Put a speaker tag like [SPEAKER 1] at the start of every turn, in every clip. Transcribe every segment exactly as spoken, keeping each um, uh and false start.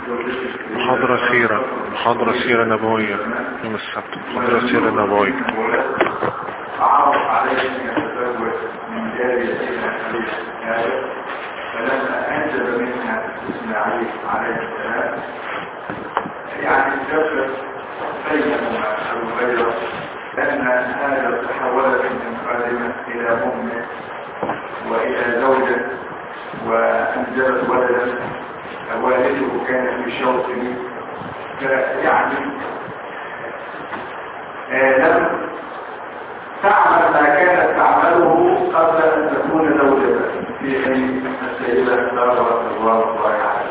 [SPEAKER 1] محاضرة سيرة محاضرة سيرة نبوية يوم السبت محاضرة سيرة نبوية.
[SPEAKER 2] عرض عليه ان يتزوج من جارية فلما انجب منها اسماعيل عليه السلام يعني جبت بينهما الغيرة لان هذا تحولت من خادمة الى امه والى زوجة وانجبت ولدا والده كان في شوطه فيعني لم تعمل ما كانت تعمله قبل ان تكون زوجة في حين السيدة سارة رضوان الله عليها.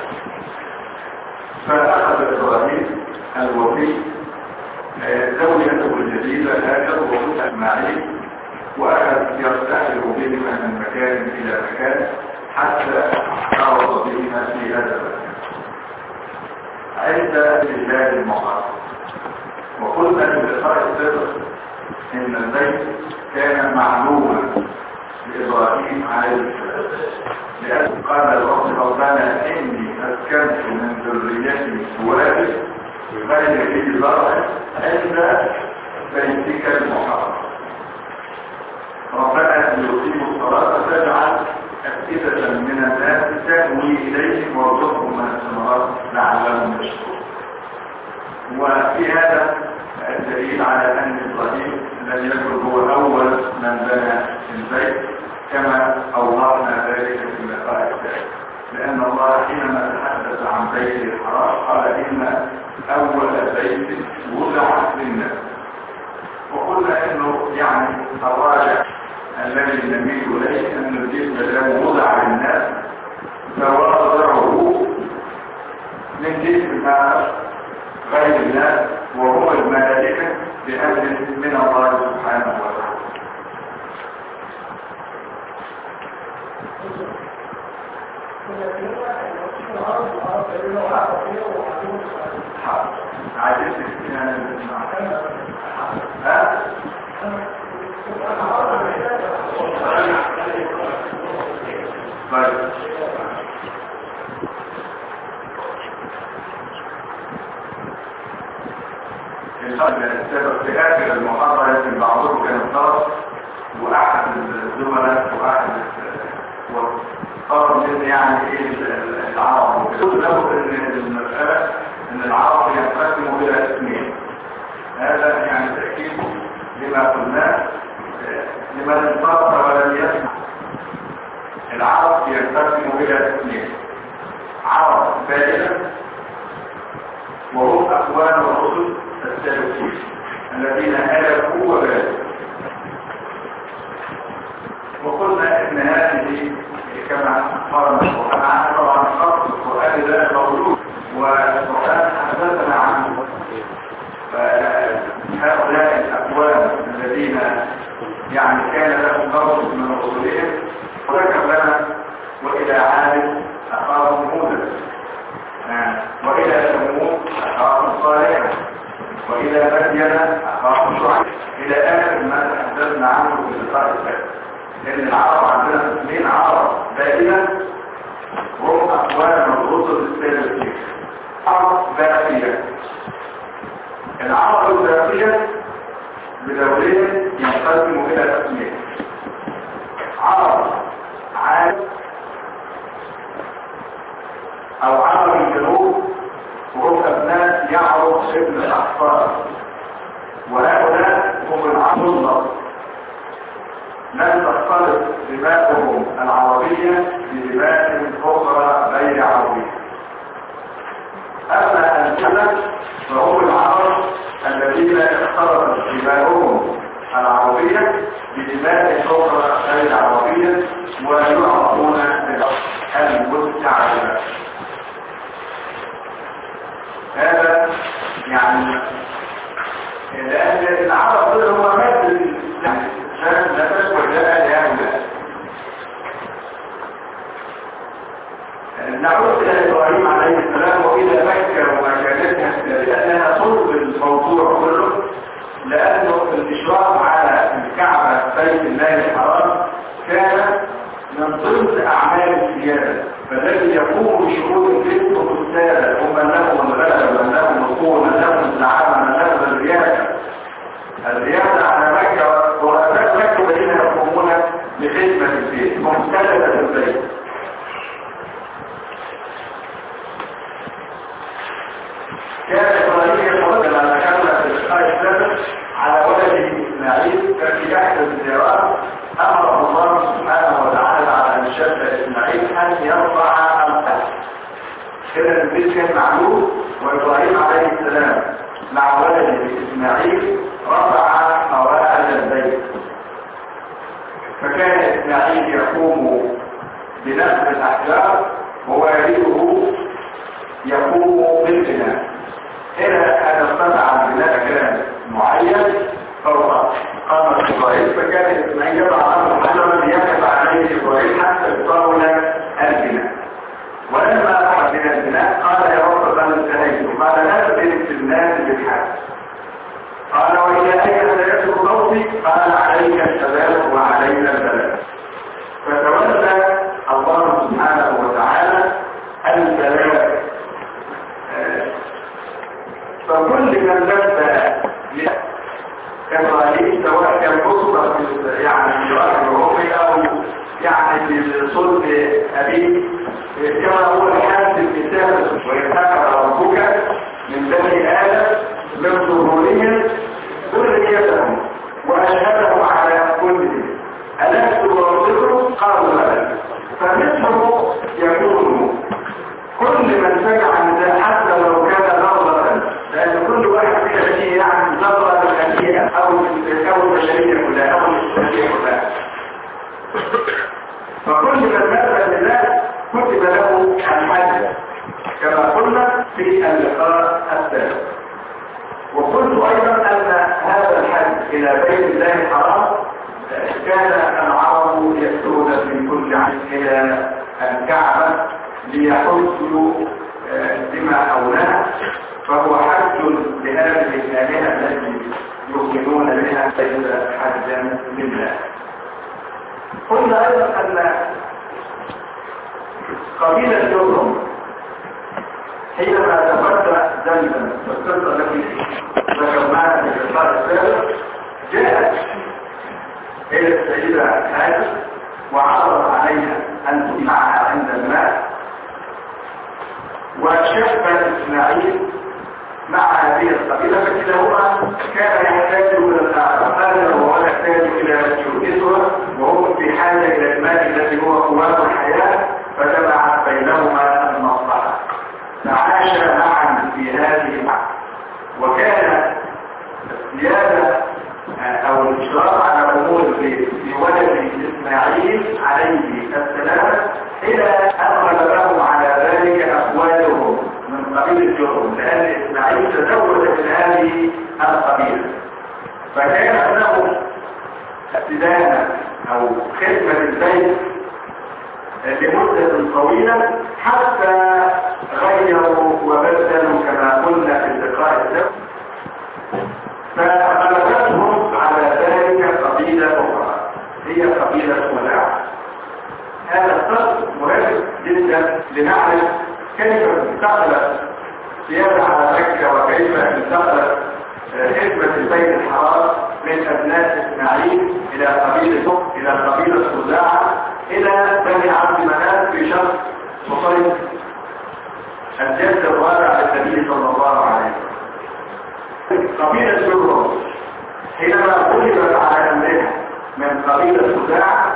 [SPEAKER 2] فاخذ ابراهيم الوفي زوجته الجديدة هاجر وفتح اسماعيل واخذ يرتحل بهما من مكان الى مكان حتى عرض بهما في هذا المكان عند الله المحرم. وقلنا في اللقاء السابق ان البيت كان معلوما لابراهيم عليه السلام لان قال الرب ربنا اني اسكنت من ذريتي وادي غير ذي زرع عند بيتك المحرم ربنا ان يقيموا الصلاه فاجعل أفئدة من الناس تهوي إليهم وارزقهم من الثمرات لعلهم يشكرون. وفي هذا الدليل على أن إبراهيم لم يكن هو أول من بنى البيت كما أوضحنا ذلك في اللقاء الثالث، لأن الله حينما تحدث عن بيته الحرام قال إن أول بيت وضع للناس. وقلنا إنه يعني الراجع الذي نميل إليه أن الجسم له وضع للناس فوضعه من جسم غير الناس وهو الملائكة بأمر من الله سبحانه وتعالى. عجبت ها؟ طيب السبب في آخر المحاضرة يمكن بعضهم كان طرف وأحد الزملاء وأحد طرف من يعني إيه العرب قلت له إن المسألة إن العرب ينقسموا إلى اثنين. هذا يعني تأكيد لما قلناه لمن انصرف ولم يسمع. العرب ينقسموا إلى اثنين: عرب بائنة وهم أخوان الرسل السالكين الذين هلكوا وبالوا. وقلنا ان هذه كما قال القرآن عنها طبعا خط القرآن لا موجود والقرآن حدثنا عنه. فهؤلاء الأخوان الذين يعني كان لهم نصر من رسولهم وذكر لنا وإلى عاد أخاهم هودا وإلى ثمود أخاهم صالحا وإلى مدين أخاهم شعيب إلى آخر ما تحدثنا عنه في اللقاء الثالث. لأن العرب عندنا اثنين عرب دائما هم أخوان الرسل السالكين. عرب باقية. العرب الباقية بدورهم ينقسم إلى قسمين: عرب عاد أو عرب الجنوب وهم أبناء يعرب ابن الأحفار، وهؤلاء هم العرب النصر لن تختلط دماؤهم العربية بدماء أخرى غير عربية. أما الجنة فهم العرب الذين اختلطت دماؤهم العربية بدماء أخرى غير عربية ويعرفون بالمستعجلة. هذا يعني لأن العرب هو مادة يعني لا تشبه لها لهؤلاء. نعود إلى إبراهيم عليه السلام وإلى مكة ومكانتها لأنها صلب الموضوع كله، لأنه الإشراف على الكعبة بيت الله الحرام كان من ضمن أعمال السيادة، فالذي يقوم بشؤون البيت والسادة هم كان إبراهيم يتوكل على كلمة الإسرائيل السابق على ولده إسماعيل ففي أحد الزيارات أمر الله سبحانه وتعالى على أن شاب إسماعيل أن يرفع القلب. كده البيت كان معلوم، وإبراهيم عليه السلام مع ولده إسماعيل رفع قواعد البيت. فكان إسماعيل يقوم بنفس الأحجار ووالده يقوم بالبناء. إلى أن استطاع البناء كلام معين فوق قام إبراهيم، فكان إسماعيل يضع أمر حجرا ليقف عليه إبراهيم حتى يطول البناء. ولما أخذ من البناء قال يا رب قد انتهيت، قال لا تدرك في الناس بالحال. قال وإلى أين سيسر صوتي؟ قال عليك الشباب وعلينا البلاء. فتولى الله سبحانه وتعالى البلاء. فكل من لبى إبراهيم سواء كان بصرة يعني في رأي الروحي أو يعني في صلب أبيه، كما هو الحال في الكتاب ويتذكر ربك من بني آدم من ظهورهم ذريتهم وأشهدهم على كلهم ألست بربكم؟ قالوا بلى. فمثله يكون كل من سمع النداء حتى لو كان نظرا، لأن كل واحد فيه يعني نظرة الخلية أو أو البشرية كلها أو البشرية كلها. فكل من نزل النداء كتب له الحج كما قلنا في اللقاء السابق. وقلت أيضا أن هذا الحج إلى بيت الله الحرام كان العرب يأتون في كل عام إلى الكعبة ليحجوا بما حولها، فهو حج لهذه الآلهة التي يؤمنون بها ليس حجا لله. قلنا أيضا أن قبيلة جرهم حينما تبدأ ذنبا والقصة التي ذكرناها في اللقاء السابق جاءت إلى السيدة هاجر وعرض عليها أن تجمعها عند الماء، وشف إسماعيل مع هذه القبيلة، فكلاهما كان يحتاج إلى الآخر وهو يحتاج إلى شركتها، وهم في حاجة إلى الماء الذي هو قوات الحياة، فجمعت بينهما المصلحة. فعاش معا في هذه المعنى. وكان الزيادة أو الإشراف على أمور في ولد إسماعيل عليه السلام إلى أن غلبهم على ذلك أقوالهم من قبيل جرهم، لأن إسماعيل تزوج من هذه القبيلة، فكان له استدانة أو خدمة البيت لمدة طويلة حتى غيروا وبدلوا كما قلنا في اللقاء السابق. فغلبتهم على ذلك قبيلة أخرى هي قبيلة خزاعة. هذا الصف مهم جدا لنعرف كيف انتقلت سيادة على مكة وكيف انتقلت خدمة البيت الحرام من أبناء إسماعيل إلى قبيلة إلى قبيلة خزاعة إلى بني عبد مناف في شرق مصرف الجد الرابع للنبي صلى الله عليه وسلم. قبيلة جرهم حينما غلبت على أمرها من قبيلة خزاعة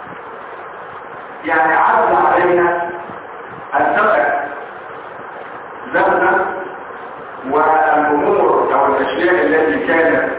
[SPEAKER 2] يعني عز علينا أن تقع ذنبا والأمور أو الأشياء التي كانت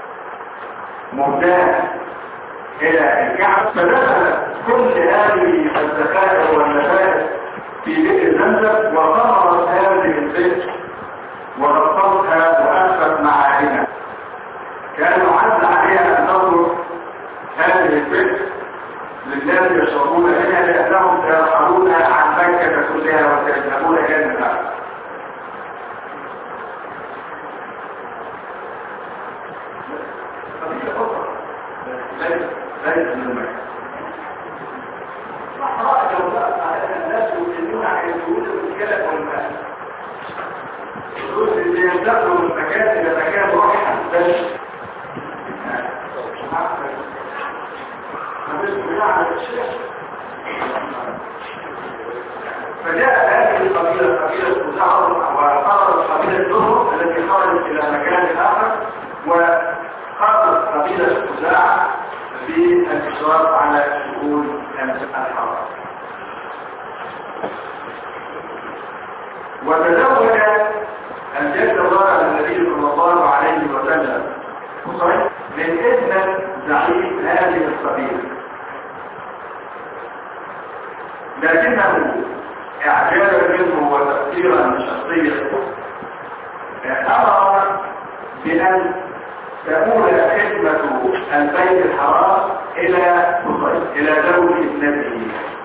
[SPEAKER 2] مهداة إلى الكعب، فدخلت كل هذه الذخائر والنفائس في بئر زمزم وطمرت هذه البئر وغطتها وأخذت معاهنها. كانوا عز عليها أن تترك هذه البئر للناس يشربون منها لأنهم سيرحلونها عن مكة كلها وسيذهبون إلى المكة. ليس من المكة. صحراء جوزاء على الناس يؤمنون عن الوجود والكلام والماء. الوجود اللي ينتقلوا من مكان إلى مكان روحا بس. فجاء هذه القبيلة قبيلة خزاعة وقررت قبيلة جرهم وتزوج الجد الرابع النبي صلى الله عليه وسلم من ابنة زعيم هذه القبيلة، لكنه اعجابا منه وتفكيرا شخصيا امر بان تكون خدمة البيت الحرام الى الى زوج ابنته،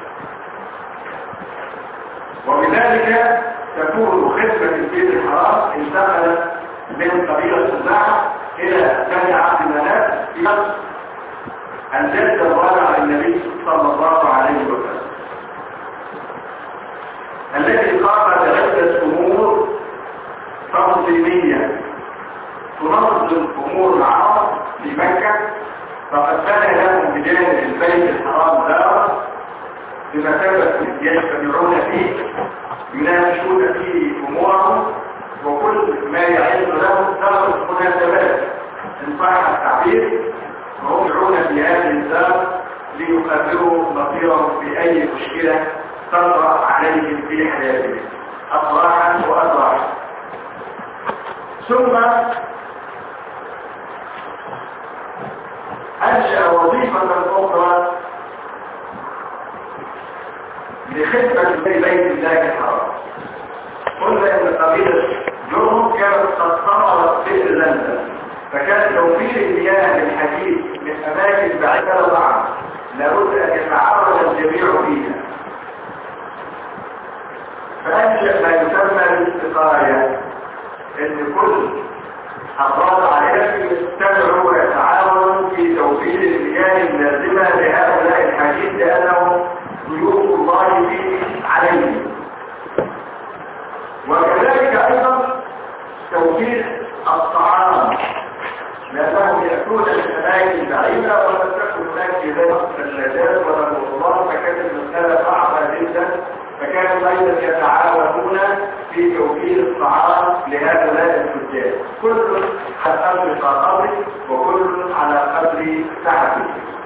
[SPEAKER 2] وبذلك تكون خدمة البيت الحرام انتقلت من قبيلة الزعم الى بني عبد مناف في مصر الجد الرابع للنبي صلى الله عليه وسلم، الذي قام بعدة امور تنظيمية تنظم امور العرب في مكة. فقد بنى لهم بجانب البيت الحرام دارا بمثابة يجتمعون فيه يناقشون فيه امورهم، وكل ما يعز لهم ثغرة مناسبات ان صح التعبير، وهم يدعون في هذه الدار ليقدروا مصيرهم في اي مشكلة تطرأ عليهم في حياتهم أطراحا وأطراحا. ثم أنشأ وظيفة أخرى لخدمة بيت الله الحرام. قلنا أن قبيلة جرهم كانت قد ثمرت بئر زمزم، فكان توفير المياه للحديث من أماكن بعيدة طبعا لابد أن يتعرض الجميع فيها، فأنشأ ما يسمى بالاستقاية، ان كل أفراد عائلته يجتمعوا ويتعاونوا في توفير المياه اللازمة لهؤلاء الحديث لأنهم ضيوف الله فيه عليهم. وكذلك أيضا توفير الطعام، لأنهم يأتون الأماكن بعيدة ولم تكن هناك ذلك الثلاجات ولا الوصلات، فكانت المسألة صعبة جدا، فكانوا أيضا يتعاونون في توفير الطعام لهؤلاء التجار، كل على قدر طاقته وكل على قدر سعته.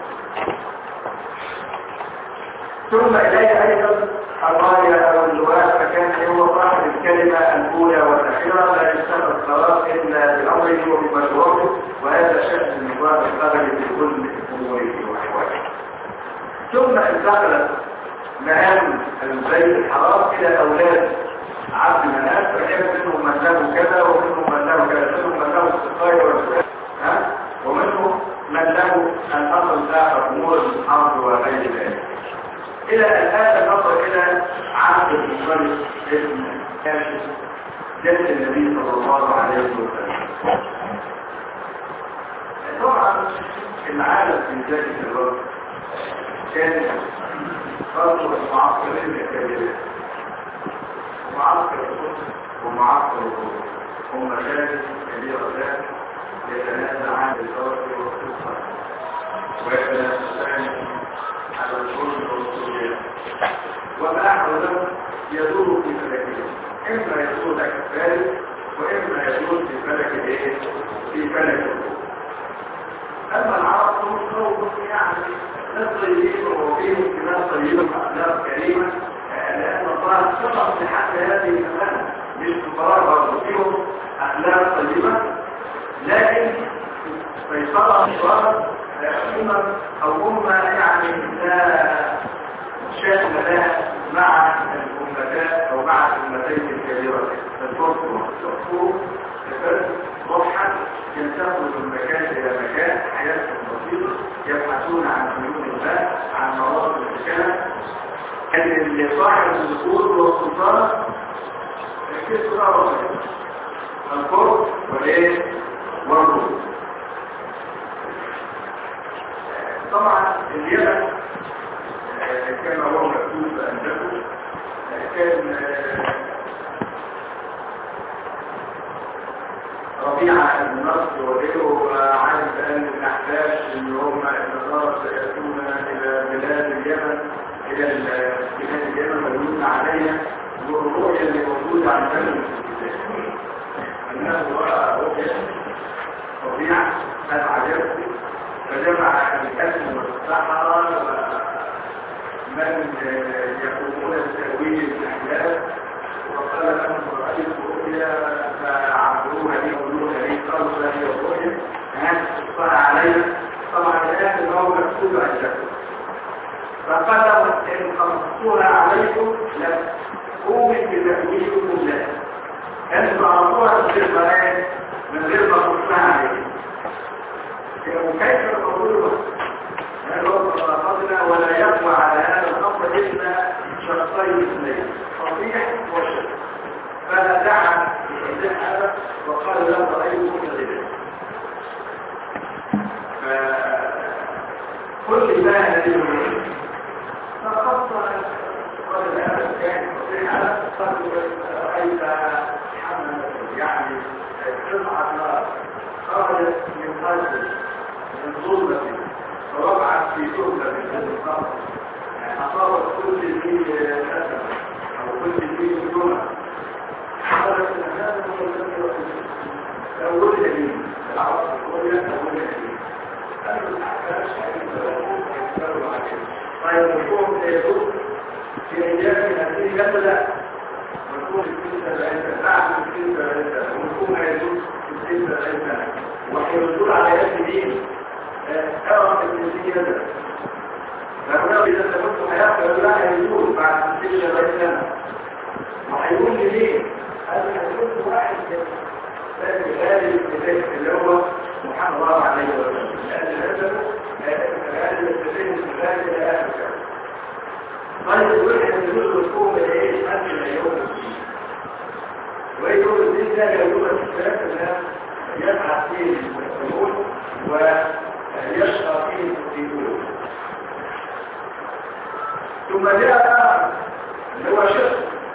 [SPEAKER 2] ثم إليه أيضا الراية أو اللواء، فكان هو صاحب الكلمة الأولى والأخيرة، لا يشتغل الصلاة إلا بأمره وبمشروعه، وهذا شأن النظام القبلي في كل أموره وأحواله. ثم انتقلت مهام البيت الحرام إلى أولاد عبد مناف، فكان منهم من له كذا ومنهم من له كذا، منهم من له السقاية والسؤال، ومنهم من له الأمر الآخر أمور الحرب وغير ذلك، إلى الآن نصل إلى عبد المطلب ابن هاشم جد النبي صلى الله عليه وسلم. طبعا العالم في ذلك الوقت كان برضه المعسكرين الكبيرين، معسكر القدس ومعسكر الروم هم مشاكل كبيرتان يتنازعان بالفرق والقصه ويتنازعان على الحلم والسورية، والآخر له يدور في فلكه، إما يدور لك الثالث وإما يدور في فلك الإيه؟ في فلك الروم. أما العرب هم يعني ناس طيبين وفيهم كمان طيبة وأخلاق كريمة، لأن الله شرف لحد هذه الأمانة مش كفار برضه فيهم أخلاق طيبة، لكن سيطرة الشرف أمم أو أمة يعني لا شأن لها مع الأمتين أو مع الأمتين الكبيرة الفرس والفرس الفرس ضحا ينتقلوا من مكان إلى مكان، حياتهم بسيطة، يبحثون عن حلول الله، عن مواقف الإشكال. أن اللي صاحب النقود والسلطان كيف صار الفرس والإيه والروم. طبعا اليمن كما هو مكتوب عندكم كان ربيعة بن نصر وغيره عارف أن الأحداث اللي هم النصارى سيأتون إلى بلاد اليمن إلى بلاد اليمن مدلون عليها، والرؤية اللي موجودة عندنا أنه رؤية ربيعة قد عجبت، فجمع الكلم والسحرة ومن يقومون بتأويل الأحداث وقال لهم رأيت رؤيا فعبدوها لي قولوها لي قالوا لا هي رؤيا هات تصفى علي. طبعا الآن اللي هو مكتوب عندكم فقال إن خلصتوها عليكم لا أؤمن بتأويلكم لا أنتم عرضوها من غير بيان من غير ما تصفى عليكم. وكيف تقولوا قبل ولا يقوى على هذا الأمر إلا شخصين اثنين صحيح وشك فلا دعا بإذن هذا وقال لا رأيه كذلك. كل ما هذه فخص قال هذا كان صحيح هذا قد رأيت حملا يعني قطعة نار خرجت من قلبه من ظلمة فوقعت في جملة من هذا القبر يعني أصابت كل ذي أسف أو كل ذي جملة حصلت من هذا المنزل أول يمين العرض الأولى أول يمين هذا الأحكام شيء فلهم يكتبوا عليه. طيب الحكم سيكون في أيام هذه جملة والحكم السنة بعيدة بعد السنة بعيدة والحكم هيدوس في السنة بعيدة وحيردون على يد مين أرى الجنسية فهنا إذا تكون حياة فلا هيدوس بعد السنة بعيدة وحيقول لي ليه هذا هيكون واحد لكن غالب الإله اللي هو محمد الله عليه وسلم لأن هذا غالب الإله غالب الآخر. طيب الوحدة يقول الحكومة إيه أنت اليوم الدين ويقول الدين ده يقول الثلاثة الناس يبعث فيه المسلمون ويشقى فيه المسلمون. ثم جاء اللي هو شخص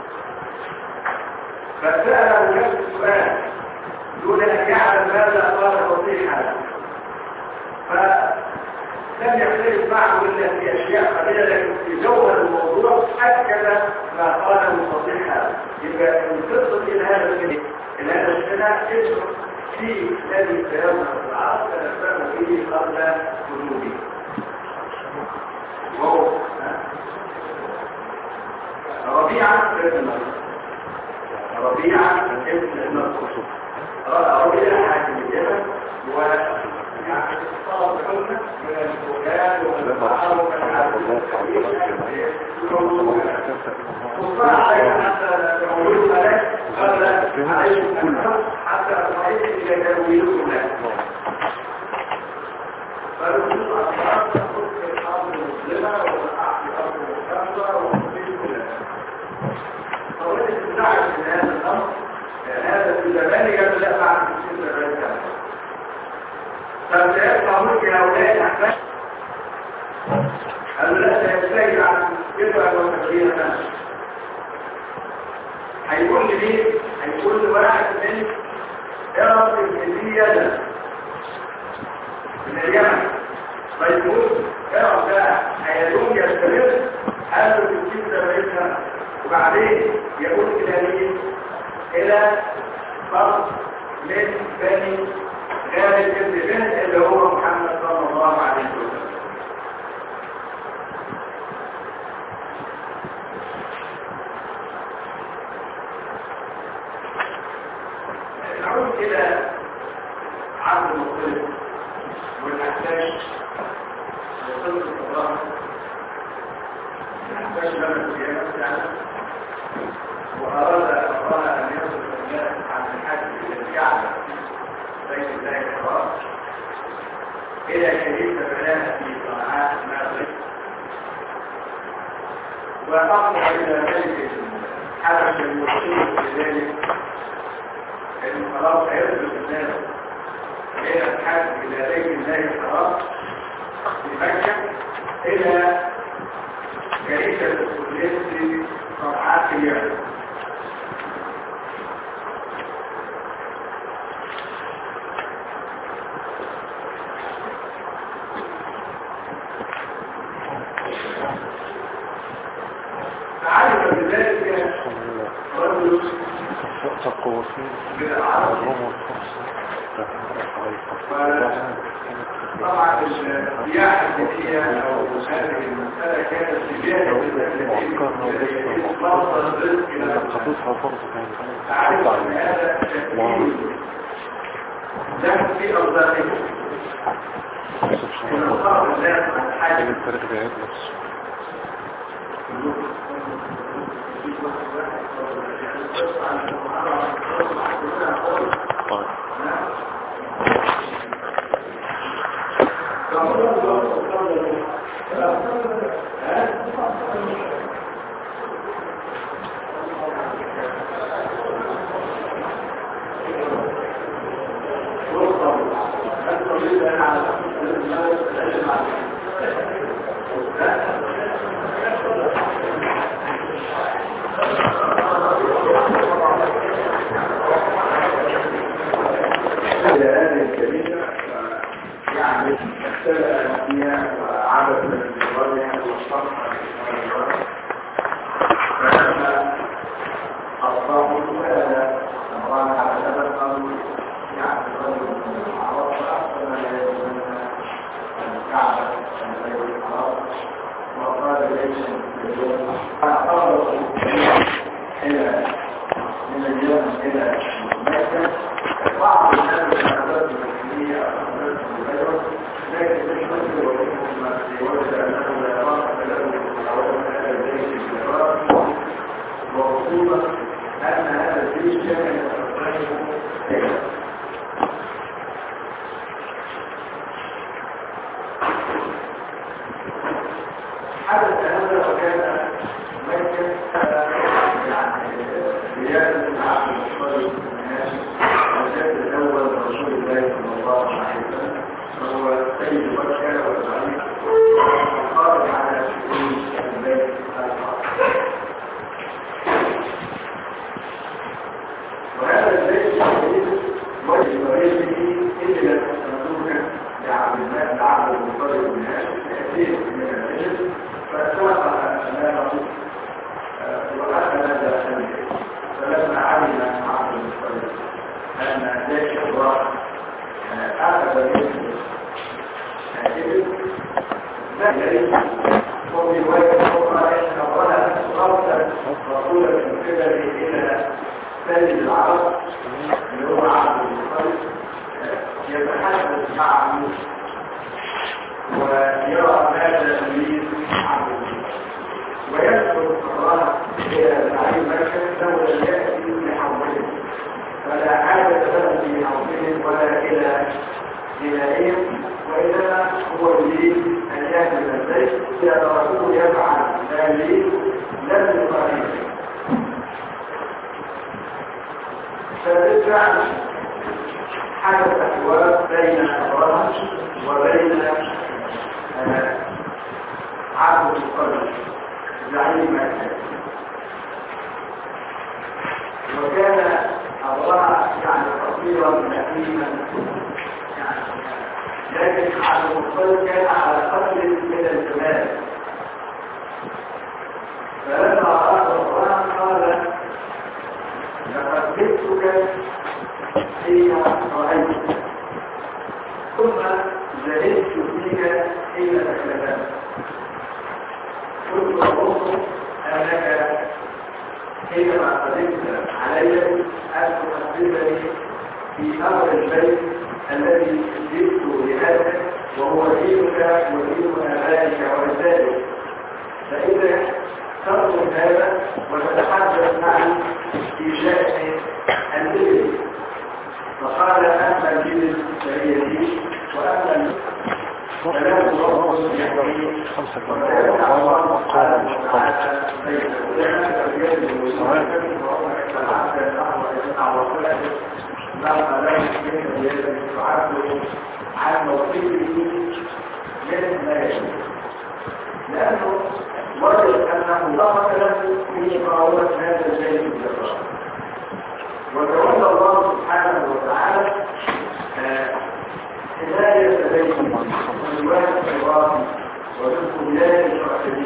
[SPEAKER 2] فسأله نفس السؤال دون أن يعلم ماذا قال فصيحا فلم يختلف معه إلا في أشياء قليلة لكن في جوهر الموضوع أكد ما قاله فصيحا. يبقى القصة إلى هذا الشيء إلى هذا الشيء اسم في الذي تيوم العصر تنفذ فيه قبل وجوده وهو ربيعة ابن النصر ربيعة ابن النصر ربيعة حاكم اليمن ويعني طلب حكمة من الفقهاء والفقهاء ومن وصاع عليها حتى تقولون لك قبل عليكم أكثر حتى أرأيت إلى تأويلكم لك فالرسول أصحاب تقول في الأرض المسلمة والأحد الأرض المكتبة ومسلمين كلها طولت الدعوة من هذا الأمر هذا في زمان يبدأ بعد السنة الرئيسة فسيبقى ملك هؤلاء الأحفاد قالوا لا سيبتغي عن كبرا وتغييرا هيقول لي مين؟ هيقول لي واحد من إرب ابن يدا من اليمن فيقول إرب ده هيدوم يستمر قالوا في السنة الرئيسة وبعدين يقول إلى مين؟ إلى فرد من بني غالب ابن بنت اللي هو محمد صلى الله عليه وسلم. نعود إلى عبد المطلب والأحساش وصلت الصلاة الأحساش لما القيامة تعالى وأراد أراد أن يصل الناس عن الحج إلى الكعبة بيت الله الحرام إلى كنيسة فلانة في صنعاء المغرب وأقع إلى ذلك حدث المسلم بذلك أن خلاص هيصل الناس إلى الحج إلى بيت الله الحرام في مكة إلى كنيسة المسلمين في صنعاء اليمن.
[SPEAKER 1] تقوى فيه الروم والفرصة
[SPEAKER 2] طبعا السياحة الدينية أو هذه المسألة كانت سياحة
[SPEAKER 1] وأفكارها ولسه لأن خطوطها فرصة كانت
[SPEAKER 2] هذا ده في أرضائه
[SPEAKER 1] سبحان الله حاجة التاريخ بعيد نفسه طيب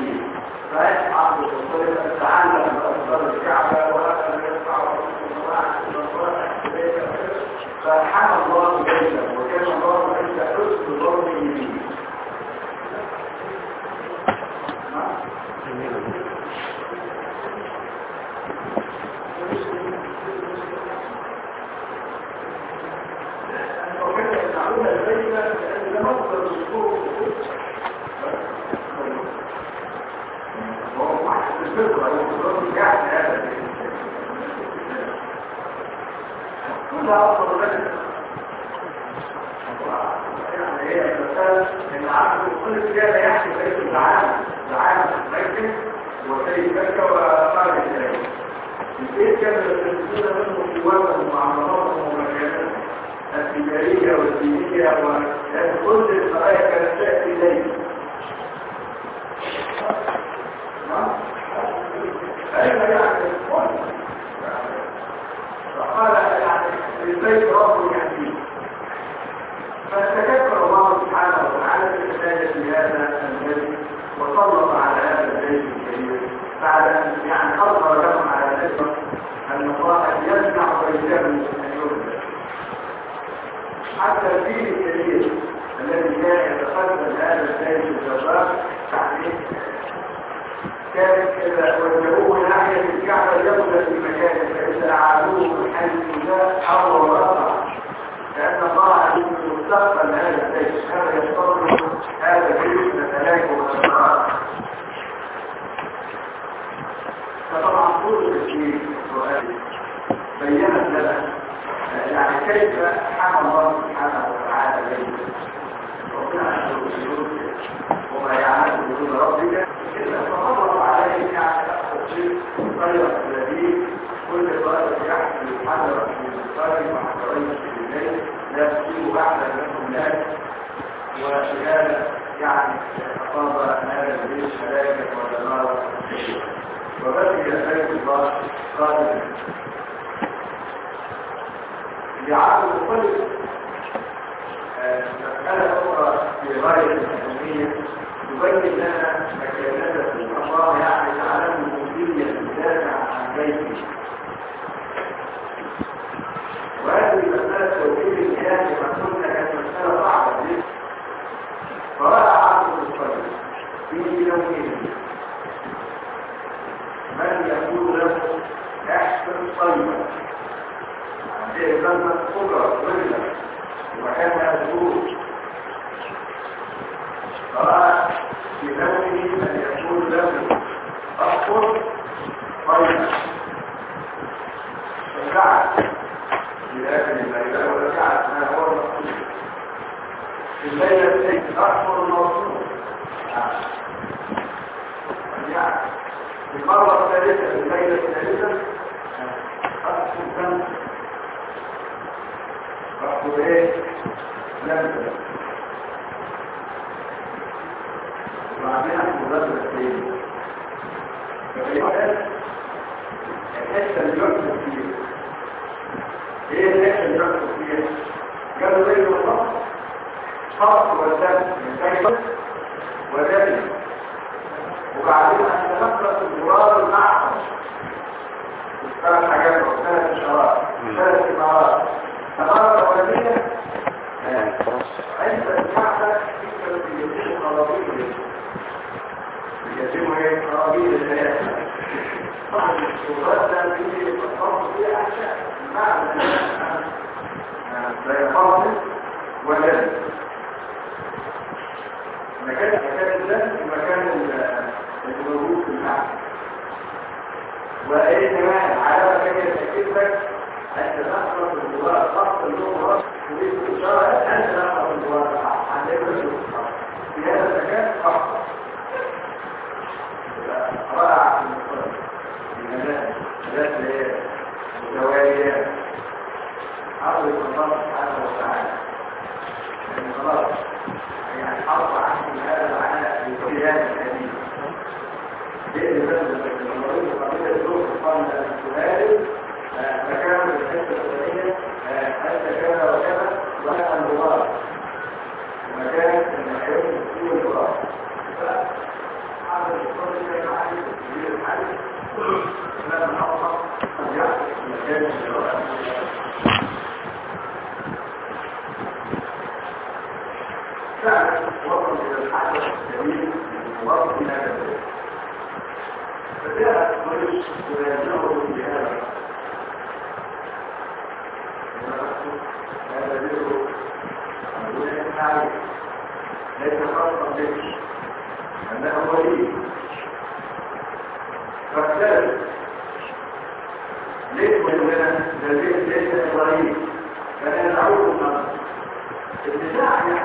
[SPEAKER 2] فأسعى بالصلاة تعلم بأسرار الكعبة وأسأل يسمع وأسأل كلها أفضل لك. يعني هي المسألة إن عقل كل زيادة يحكي بيت العالم العالم الميت وسيد مكة وقال إليه البيت كان يستفيدون منه في وزن ومعاملاتهم ومكاناتهم التجارية والدينية وكان كل القضايا كانت تأتي إليه. أين يعني الكل؟ فقال يعني البيت رب يحكيه. فاستكبر الله سبحانه وتعالى بالإحسان في هذا البيت وسلط على هذا البيت الكبير بعد أن يعني أظهر لهم على ذلك أن الله يمنع بيته أن يرد. حتى الدين الكبير الذي كان يتقدم هذا البيت الجبار تعليم كان إذا وجهوه ناحية الكعبة يبدأ في مكانه فإذا أعادوه من حيث لا حول ولا قوة لأن الله عليم المستقبل هذا البيت هذا يستطيع هذا البيت نتلاقه والأمراض. فطبعا كل الشيء سؤال بيّنت لنا يعني كيف حمى الله سبحانه وتعالى بيته ربنا أشهر بيوته وما يعلم بدون ربك إلا فضل عليه يعني أخذ شيء طيب الذي كل طالب يحمل حجرا من الطالب وحجرين في الليل لا تصيب أحدا منهم ذلك وبهذا يعني أصاب هذا البيت ملائكة ودمار وبقي بيت الله قادما لعقل كل مسألة أخرى في غاية الأهمية تبين لنا مكانته الله يعني تعلم مدية الدافع عن بيته. وهذه مسألة توحيد الإله كما قلنا كانت مسألة صعبة جدا. فرأى عقل الطيب في يومين من يقول له احسن طيبا عندها كلمة قدرة ظلة ومكانها الزور. فرأى في نفسه أن يقول له أخبر طيبا فجعل لآخر الليلة ورجعت ما هو المقصود في الليلة التي أخبر الموضوع يعني في المرة الثالثة في الليلة الثالثة أخبر الثالثة أخبر إيه؟ لمسة وبعدين أخبر لمسة الثانية ففي وقت الحتة اللي يحصل فيها ايه الحته اللي يحصل فيها؟ قالوا زي الوسط خط والدم من كيف ودم وبعدين ان نقرأ الجوار المعقل ثلاث حاجات ثلاث اشارات ثلاث امارات اماره اولانيه انت المعقل يكتب في يتم قرابيل يتم ايه قرابيل الحياه طبعا الصورات ده في التصرف فيها احسن معنى لا يقاطع ولا مكان مكان الزن ومكان الموجود في المعنى وايه كمان علامه كده تاكد لك انت تخلص الجوار الخط اللغه تريد الاشاره انت تخلص الجوار الخط عندك في هذا المكان خط رائع في المصطلح في المدارس ذات متواليات حرب الله سبحانه وتعالى يعني خلاص يعني حرب عنه هذا العناء بكليات الحديث بإذن بلد المريض وقبيلة الزوج قبل السؤال مكان الحته الثانية حتى كذا وكذا وهذا الغبار مكان المحيط فيه الغبار فحرب الصوت كان عليه كبير الحديث لما نحصل مكان الجواب فعلا وصل إلى الحدث الجميل وصل إلى هذا فجاء مريض ويجعله بهذا هذا ذكره أقول عليه ليس خاصا به أنه ولي فاختلف ليس من هنا ليس إبراهيم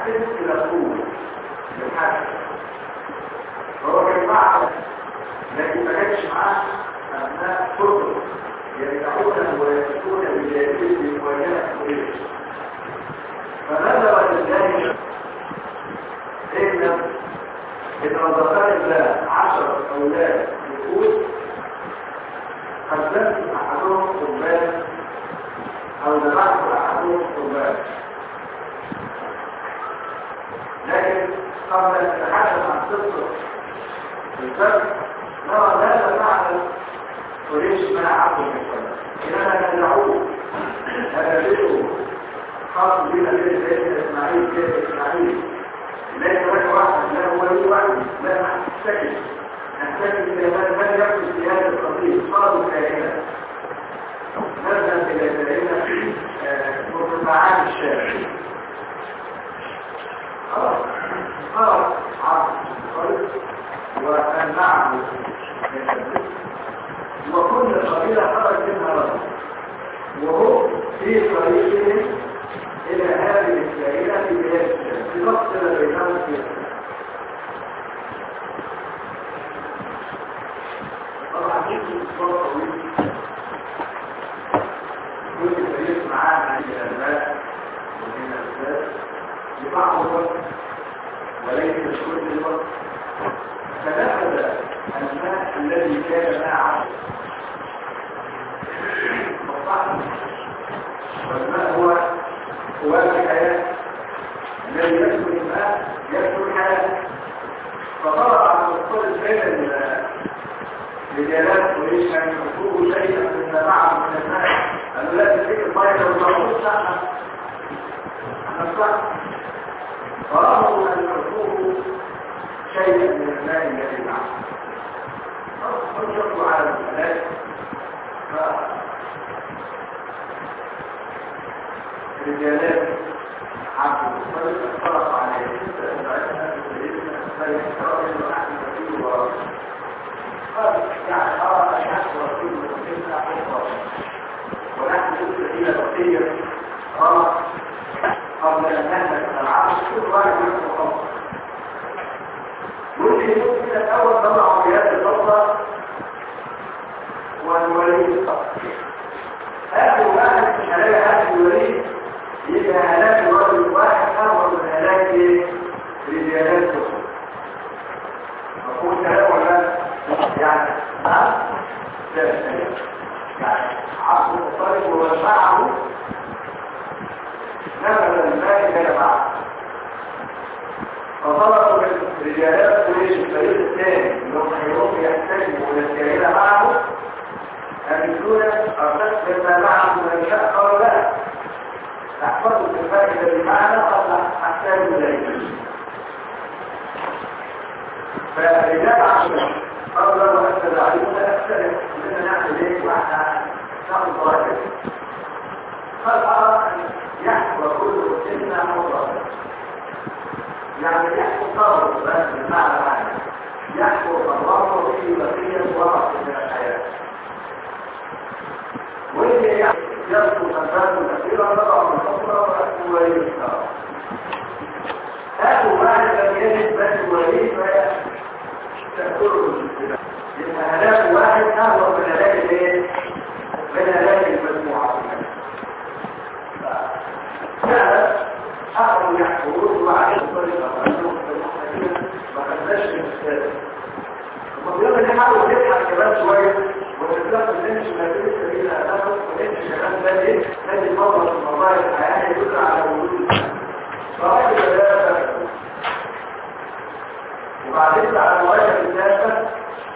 [SPEAKER 2] حسيت لأخوه للحاجة فهو كان معه لكن ما كانش معاه أبناء فرصة يدعون ويكتون بجانبه بمواجهة قريش فنظر لله إن إن رضاقان الله عشر أولاد يقول قدمت أحدهم قربان أو ذبحت أحدهم قربان لكن قبل أن نتحدث عن قصة الفرق نرى ماذا فعل قريش مع عبد المطلب إننا ندعوه نبدأه خاص بنا بين سيدنا إسماعيل سيدنا إسماعيل ليس لك واحد لا هو لي واحد لا نحتكي نحتكي إلى من يقصد في هذا القضية صاروا كائنا نذهب إلى كائنا في مرتفعات الشارع خلاص خلاص عبد المطلب وكان معه وكل قبيلة خرج منها رجل وهو في طريقه إلى هذه الدائرة في بلاد الشام لنفصل بينهم فيها طبعا يمكن الصورة طويل كل فريق معاه عن الألباب ومن الألباب لبعض الوقت وليس كل الوقت فنفذ الماء الذي كان معه والماء هو هو الحياة الذي يدخل الماء يدخل الحياة فطلب عن الصور بين رجالات قريش أن يحطوه شيئا مما معه من الماء قالوا لا تفتكر الماء لو ضعوه صحنا احنا صح فرأوا أن يحطوه شيئا من الماء الذي معه فانشطوا على الملاك رجالات عبد المطلب اختلط عليه فإنها سيدنا فإنه وأحد رسول الله قال يعني أرى أن يحصل رسول الله حفظا ونحن نسل إلى بقية رمى قبل أن نهلك العرش كل واحد يحصل خمسة ممكن يكون من الأول طلعوا في هذه الفترة والوليد الصفر آخر واحد من هلاك هذا الوليد يبقى هلاك الرجل واحد أفضل من هلاك رجالات كثر مفهوم كلام ولا يعني ها؟ يعني عبد المطلب ووزعه نفذ الماء كان معه فطلبوا من رجالات قريش الفريق الثاني اللي هم هيروحوا يحتاجوا الى الكائنه معه أمثلون أرتكت مما معه من الشأ أو لا احفظوا في الفائدة الذي معنا قبل أحتاج إليه فالرجال عشان قبل وأكد عليهم لا أكترك لنا نعمل إيه وإحنا نعمل ضرائب قال أرى أن يحفظ كل سنة مرة يعني يحفظ طرف بس المعنى معنا يحفظ الله في بقية ورق من الحياة واللي يذكر أنفاده كثيرا نضع من الأخرى وأكل الكرام هاتوا واحد لم يجد بس وليد فيأكله الانتباه يبقى هلاك واحد أهوى من هلاك الايه؟ من هلاك المجموعة فعلا أخذوا يحفظون وعليه الطريقة فأنهم في المحتاجين ما خدناش من السادة المطلوب ان يحاول يضحك كمان شويه وتتلقى النمش نتيجه سبيل الأنفس ونمش كمان ده ايه؟ الذي فضل في مظاهر الحياه يدل على وجود الإنسان فراجل ثلاثه وبعدين على الواجهه الثالثه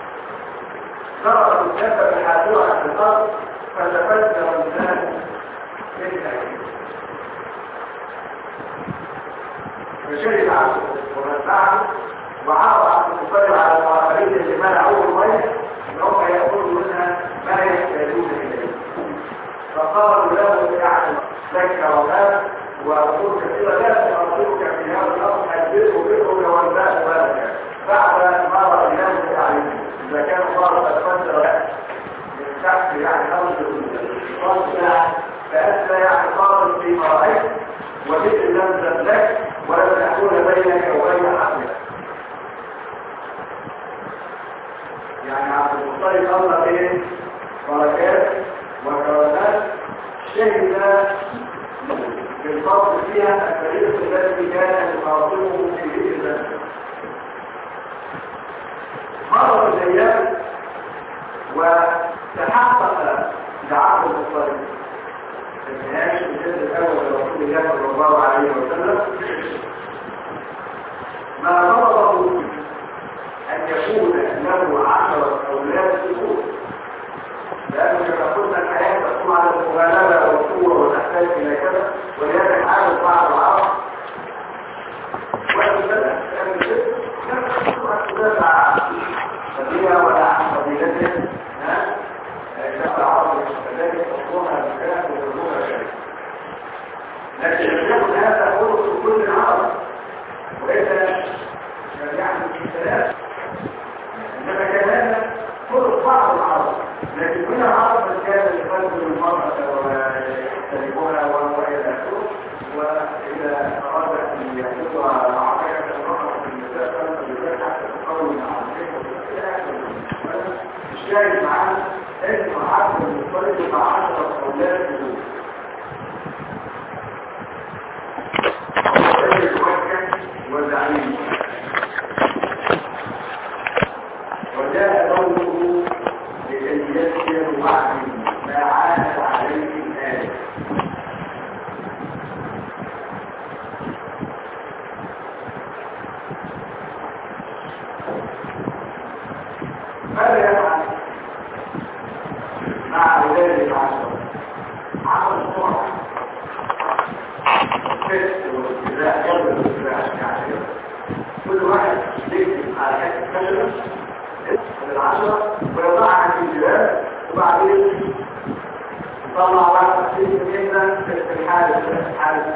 [SPEAKER 2] ضرب الكافه بحاجوها في الارض فتفجر الانسان من العين فشرب عنه ونزعه وعرض عن المطلب على الآخرين اللي منعوه المية ان هم يأخذوا منها ما يحتاجون إليه فقالوا له يعني لك ومات وأقول كثيرا لا تأخذك في هذا الأمر أجبره بره والباء ولك بعد ما رأيناه بتعليمه إذا كان صار تفجر من تحت يعني خمس الصوت يعني فأسى يعني صار تنظر فيما رأيت وجئت لم لك ولن أكون بينك وبين عبدك. يعني عبد المطلب الله ايه بركات وكرامات شهد بالفضل فيها الفريق الذي كان يخاطبه في بيت الله. مرت الايام وتحقق لعبد المطلب النهاية الجزء الاول لرسول الله صلى الله عليه وسلم ما طلبه أن يكون له عشرة أولاد ذكور، لأنه كما قلنا الحياة تقوم على المغالبة والقوة وتحتاج إلى كذا، ولهذا حاول بعض العرب وأبدا كان الجد لا تقوم عن قبيلة ولا عن قبيلته كما العرب كذلك تقومها بكلام وتقومها شيء، لكن يكون هذا هو كل العرب وإذا يعني الثلاث إنما كان هذا فرق بعض العرب، لكن من العرب من كان يفرق المرأة ويختلفونها وإلى آخره، وإذا أراد أن يحفظها العقيدة المرأة في النساء فلذلك حتى تقوم مع الشيخ الشاهد معنا أنه عبد المطلب مع عشرة أولاد بدون وزعيم وجاء قوله لكي يسير وعده ما عاد عليه الآية. ماذا يفعل مع أولاده العشرة؟ عمل صورة الفسق والاتباع قبل الاتباع يعني كل واحد يكتب على حته كلمه من العشره ويضعها في الجبال وبعدين يطلع واحد فيه منا في الحاله حاله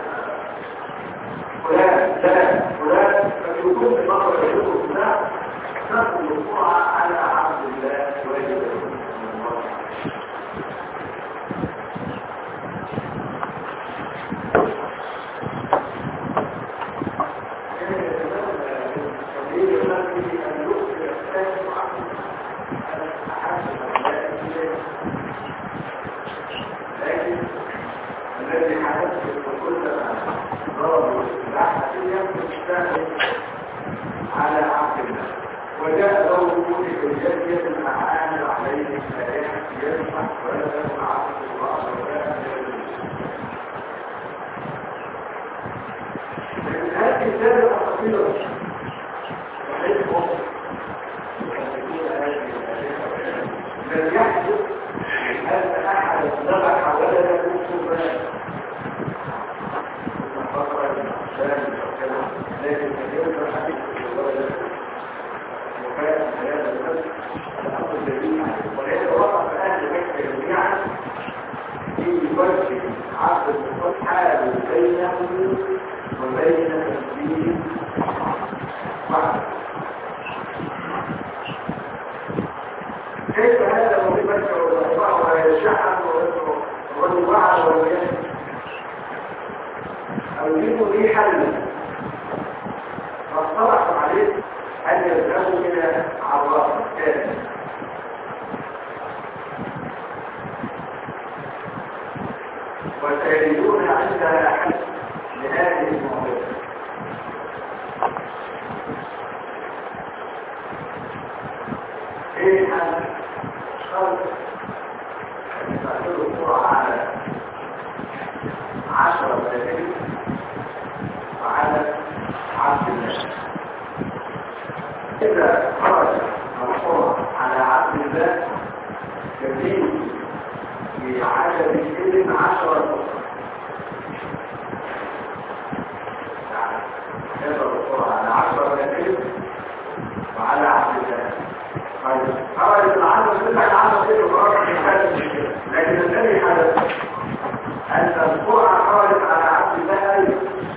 [SPEAKER 2] فلان فلان فلان فبيكون المرة يقول فلان نقل الوقوع على عبد الله ويجب الذي حدث كل ضرب الأحسية مستهل على عبد الله وجاء له بحجة المعاني عليه الآيات يسمح ولا يكون عبد الله ولا لكن هذه الكتابة قصيرة وحيث مصر لم يحدث أن أحد ذبح ولدا سبحانه لكن كثير الحديث الولد وكان هذا النفس الأمر الجميع ولهذا وقف أهل مكة جميعا في وجه عبد المطلب حال بينه وبين تسليم بعض. كيف هذا هو بمكة والأطباع ويشحن والوعى واليد أو يجب لي حلا فاصطلحوا عليه أن يذهبوا إلى عراف الثاني وسيجدون عندها حل لهذه المعضلة. ايه الحل؟ شرط تعتبر القرى على عشرة دقائق وعلى عبد الله. إذا خرج القرى على عبد الله يزيد في عدد الإذن عشرة أخرى. يعني إذا القرى على عشرة دقائق وعلى عبد الله. طيب خرج العشرة تبع العشرة دقائق وخرج في هذا المشكلة، لكن الذي حدث أن القرى خرج على عبد الله أيضا،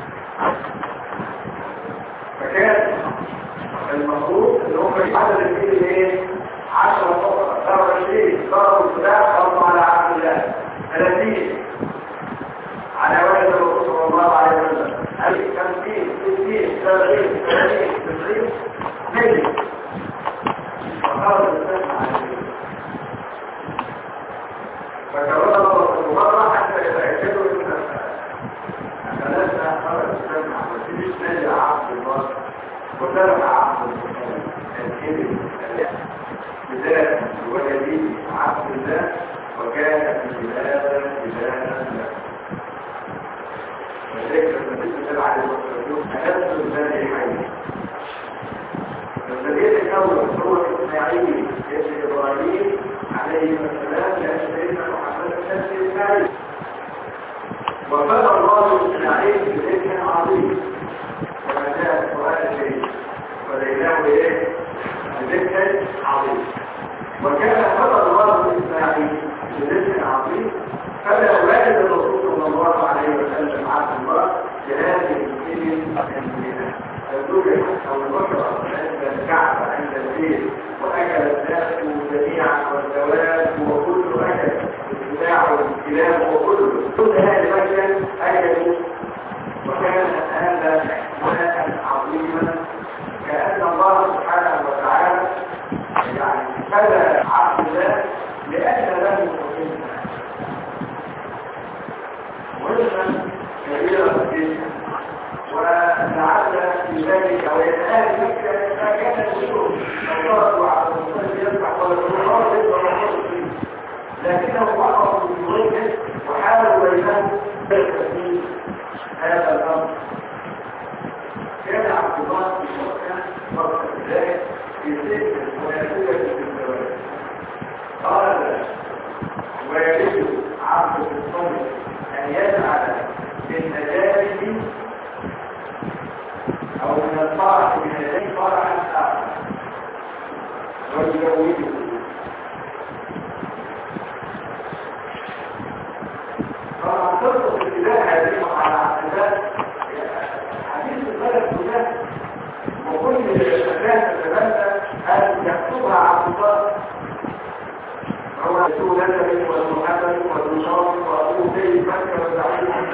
[SPEAKER 2] فكان المفروض ان هم يحدد الفيل ايه عشرة أخرى ضرب عشرين ضرب السلاح ضرب على عبد الله ثلاثين على واحد سبعين ثمانين تسعين مية فقال الإنسان عليه فكرر الله المرة حتى يتأكدوا من ثلاثة قال الإنسان عليه مش نجي عبد الله وترك عبد الله الكذب بذات ولديه عبد الله وكان في بلاد بلاد وذلك النبي صلى الله عليه وسلم أهل الذي حي فالذي يتكون هو إسماعيل ابن إبراهيم عليه السلام لأن سيدنا محمد نفسه إسماعيل وبنى الله إسماعيل بذكر عظيم كما جاء القرآن الكريم وليناه إيه؟ بذكر عظيم وكان بنى الله إسماعيل بذكر عظيم فلا والد الرسول صلى الله عليه وسلم عبد الله بهذه الكلمة الكبيرة الزوجة أو البشرة عند الكعبة عند البيت وأكل الناس جميعا والزواج وكل أكل الاتباع والكلام وكل كل هذه الأشياء أكلوا وكان هذا ماء عظيما كأن الله سبحانه وتعالى يعني فلا عبد الله لأن له مهمة مهمة كبيرة جدا ولعل في ذلك ويتآل فكرة ما كان الشروط الله على المصطلح يفتح ولا الرحمن يفتح ولا فيه لكنه وقف في وجهه وحاول بينه في هذا الأمر كان عبد الله في مكة وقت ذلك في ذكر ويأتي في الزواج قال ويجب عبد المصطلح أن يجعل بالنجاة أو من الفرح من يديه فرحا آخر ويزوجه فمن تطلق اتباع هذه على اعتبار حديث البلد كلها وكل الأشياء تتبنى أن يكتبها عبد الله هو رسول الله والمحمد والنصارى وأبوه زي مكة والزعيم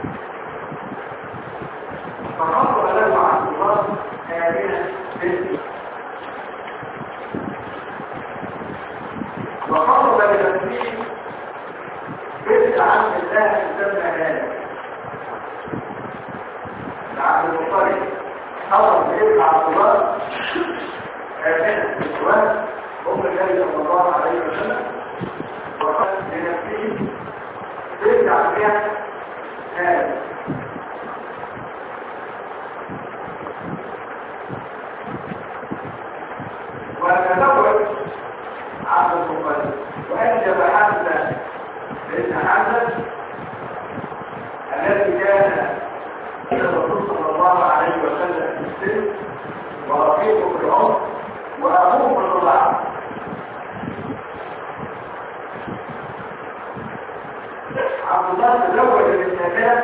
[SPEAKER 2] فخطب له عبد الله هذه بنته وخطب لنفسه بنت عم الله تسمى هذا عبد المطلب خطب بنت عبد الله هذه الإخوان أم النبي صلى الله عليه وسلم وقال لنفسه بنت عمها هذا وتزوج عبد المطلب وأنجب حمزة بن حمزة الذي كان الرسول صلى الله عليه وسلم في السن ورفيقه في العمر وأبوه في الرضاعة عبد الله تزوج بالنجاة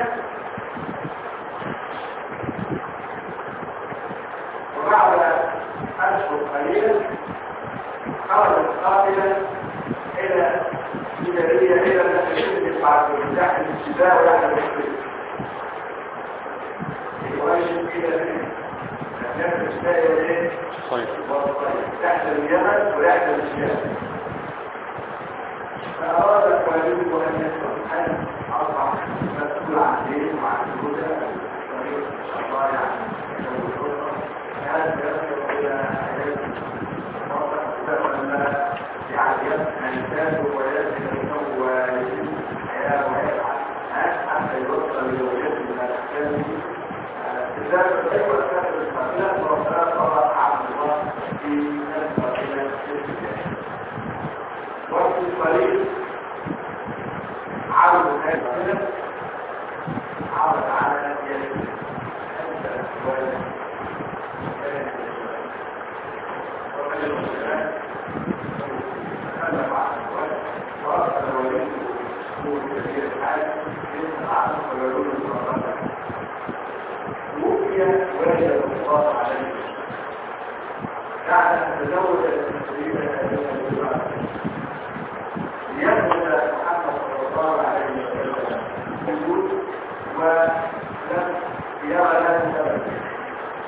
[SPEAKER 2] وبعد أشهر قليلة خرجت قافلة إلى جبلية إلى نفسه بعد يحل الشباب ويحل الشباب يواجه إلى نفس الشباب إليه يحل اليمن ويحل الشباب فأراد والده أن يدخل أن أربع مسؤول عن دين وعن الهدى وطريق الله يعني هذا يصل إلى حياة وقت يعني يبقى الإنسان ويجب ويجب الحياة ويفعل حتى يوصل لوجهة من الأحكام بالذات الأيوة كانت الفضيلة ورسالة الله عبد الله في الفضيلة الإسلامية وفي الطريق عرض هذا عرض على يده أنت ويده وكان المسلمات تخلف عن الوجه وأرسل وليه هو كثير الحال يسمع عنه ويقول المرات توفي والد الله عليه بعد أن تزوج المسلمين هذين الجماعة ليثبت محمد صلى الله عليه وسلم وجود ولم يرى له سبب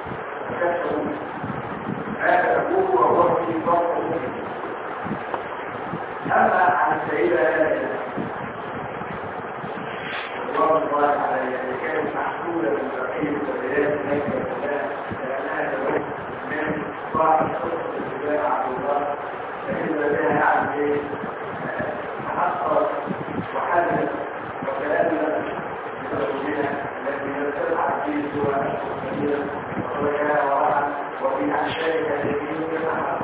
[SPEAKER 2] الله عليه كان محمولا من بقيه البيان ليس بالله لانها تمت من بعض خطه الاتباع عبد الله فاذا بها يعني تحقق وحدث وكلامنا بزوجنا الذي يتبع فيه سوى كثيرا وغيرها وراء وفي احشائها الذين يتحقق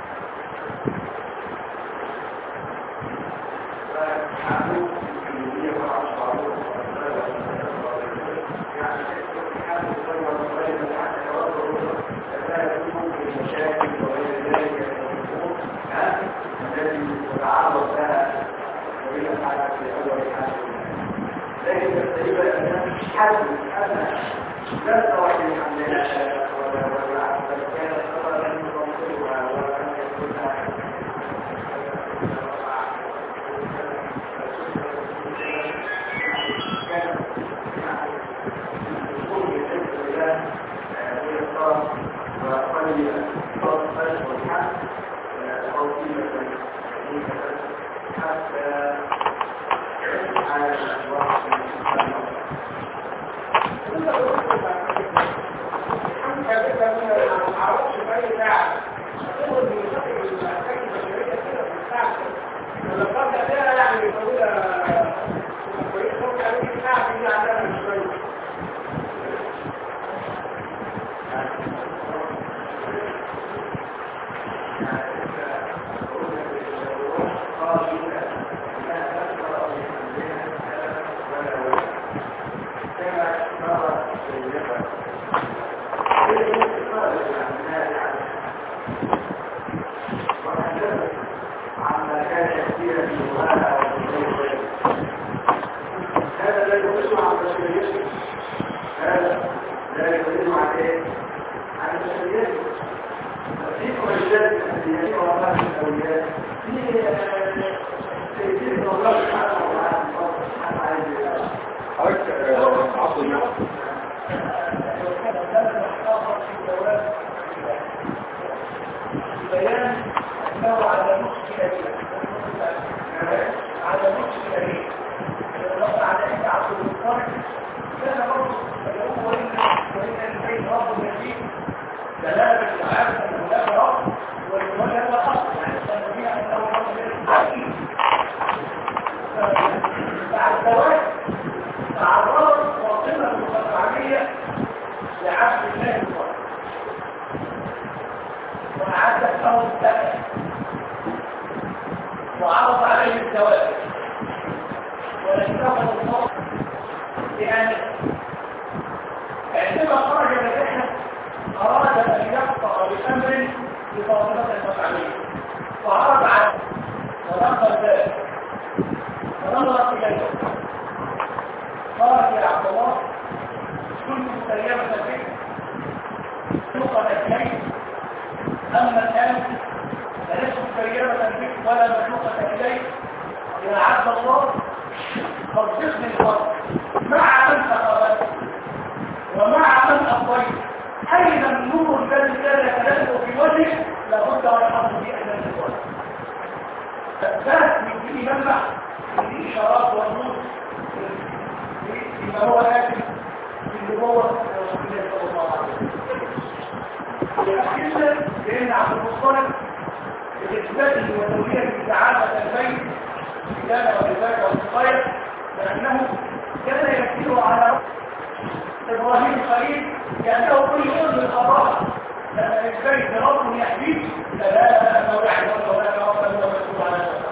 [SPEAKER 2] فحقوق الكلية وعشرة يعني حال الصيغة الصيغة حتى يوضع فلا يكون في المشاكل وغير ذلك التي تتعرض لها وهي الحالة في أول حالة لكن السيدة أنها حل أنا لا تواجه عندنا ولا ولا بل كانت خطرا أن تنصرها وأن يكونها وقليل الصفر والحق توصيلة حتى على الأشواق وعرض عليه الزواج ولكنه الصوت بأن عندما خرج نجاحا أراد أن يقطع بأمر بفاصلة المفعلية وعرض عليه ونقل ذلك فنظر إليه قال يا عبد الله كنت مسيبة بك سوق الأجنين أما الآن فلست مسيبة بك ولا مخلوقة إليك يا عبد الله صدقني الفضل مع من تقابلت ومع من أقويت أين النور الذي كان يتلذذ في وجهك لابد ويحط في أحداث الوجه فالذات من فيه ملمح من فيه إشارات والنور فيما هو آتي في النبوة رسول الله صلى الله عليه وسلم الأخير لأن عبد المطلب بإثباته وتوليه سعادة البيت بداية وبداية والصغير لأنه كان يكتب على إبراهيم الخليل كأنه كل يوم بالقضاء لأن البيت رب يحبيه لا لا لا أنه يحب ولا يعرف أنه مسؤول على نفسه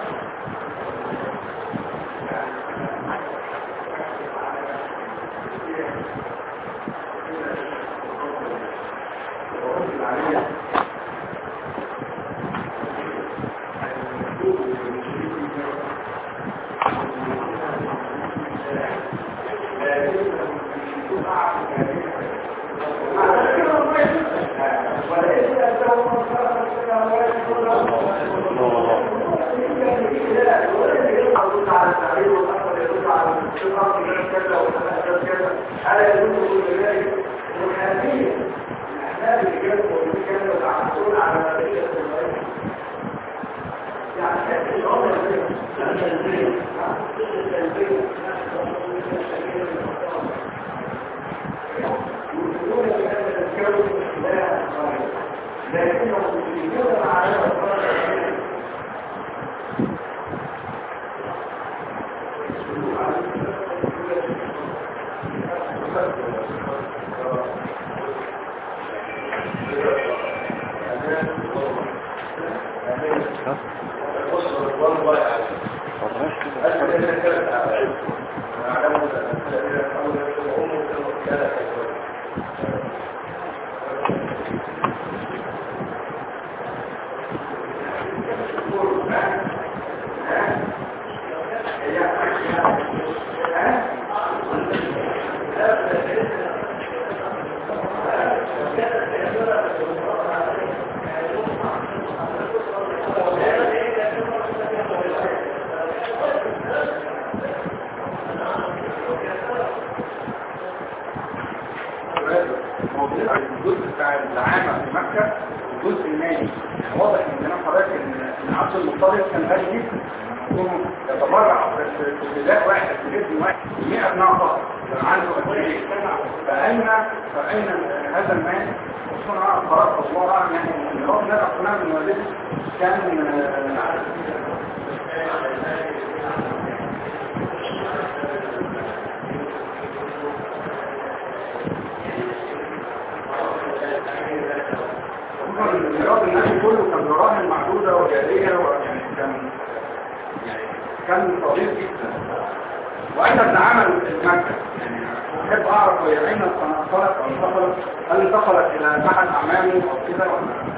[SPEAKER 2] هذا يدل لذلك الحنفية الأحناف الجنة والمكانة والعقلون على مبادئ الصغيرين يعني كانت الأمر السلبية السلبية
[SPEAKER 3] الجزء بتاع الزعامه في مكه الجزء المالي. يعني واضح من كلام حضرتك ان عبد المطلب كان غني جدا يتبرع بس بلاء واحد بجسم واحد مئة ناقه كان عنده قد ايه؟ فاين فاين هذا المال؟ خصوصا انا قرات الله اعلم يعني ان هو نبع كلام من والده كان الرياض النادي كله كان براهن معدودة وجارية ويعني كان يعني كان صغير جدا. وأين اتعامل المكة؟ يعني أحب أعرف هي أين انتقلت أو انتقلت؟ هل انتقلت إلى أحد أعمامه أو كده ولا؟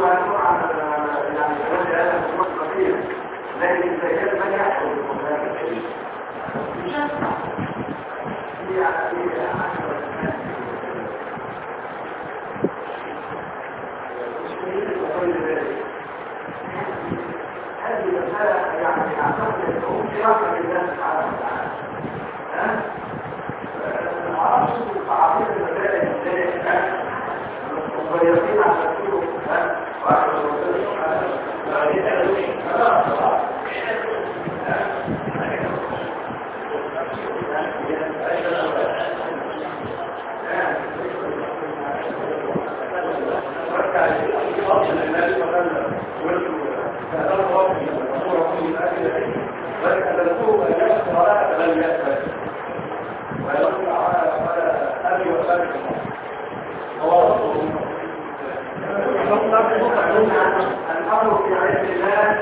[SPEAKER 2] لكن إذا كان ما يحصل
[SPEAKER 3] لم يثبت ويقول على أبي وأبي هو الأمر في علم الله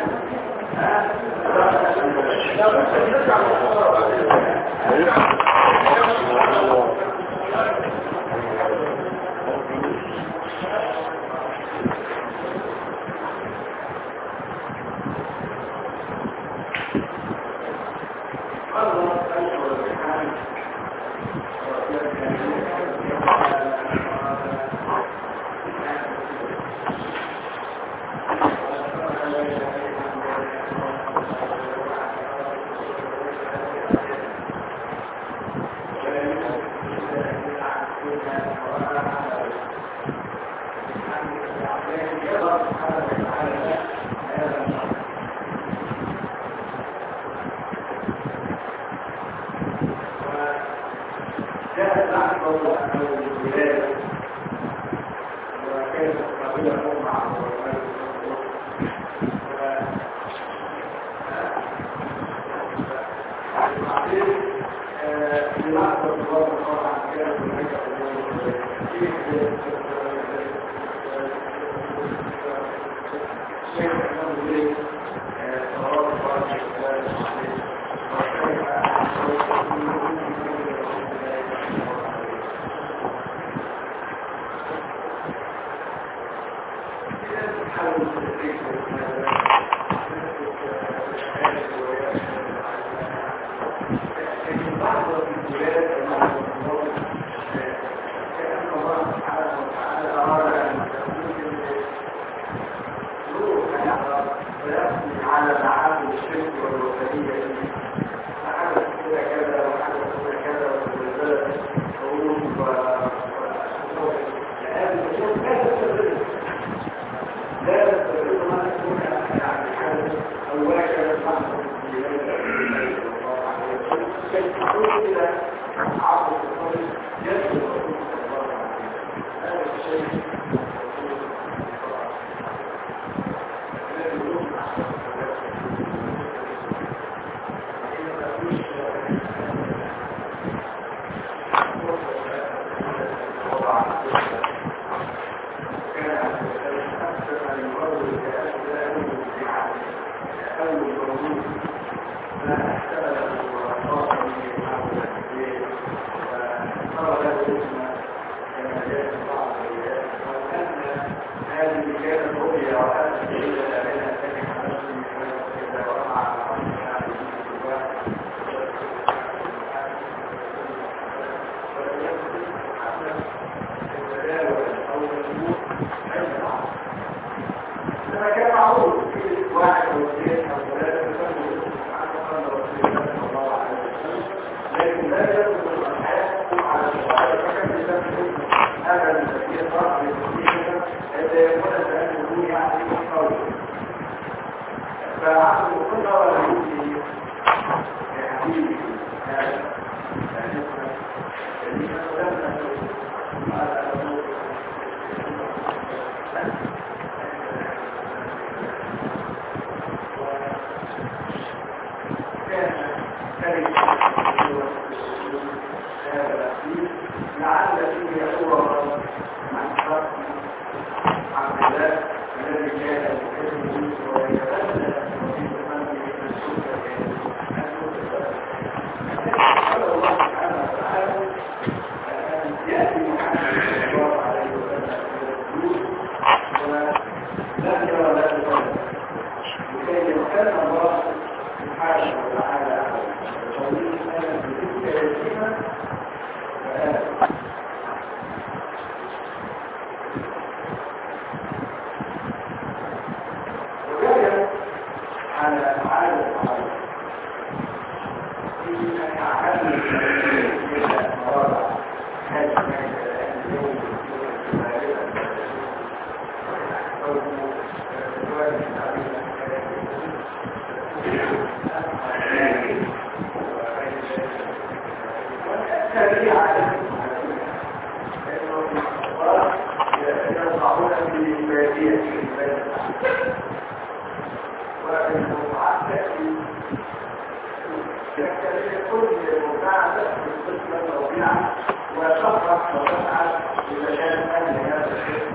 [SPEAKER 2] كل مرتعة في القسم الربيع وشرح وتفعل إذا كان أهل هذا الشيء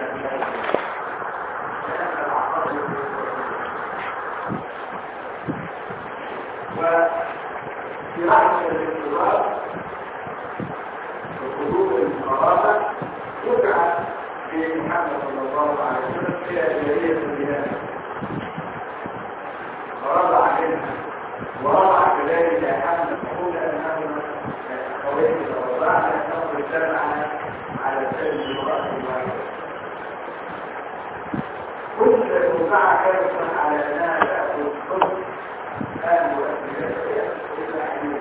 [SPEAKER 2] وفي لحظة الانتظار وحضور المقارنة يدعى في محمد صلى الله عليه وسلم إلى جارية البلاد ورضى عليها ورضى كذلك حمد يقول أنه قوية الرضاعة أنه يجتمع على سبيل المرأة الواحدة كل رضاعة كانت على أنها تأخذ كل آل وأسئلة إلى حديث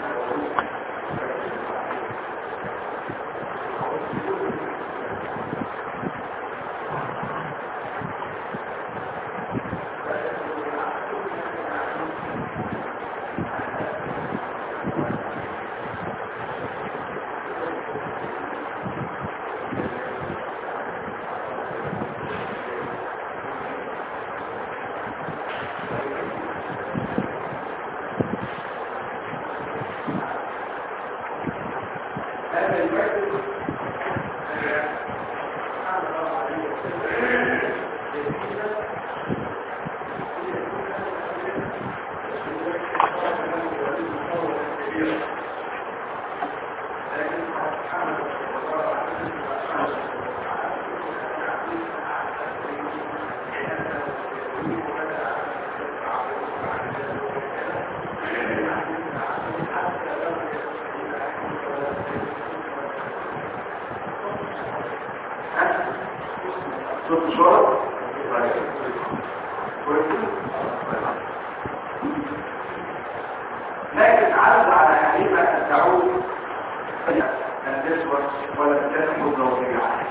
[SPEAKER 2] لكن عرض على حليمة أن تعود أن تسوى ولا تسوى زوجية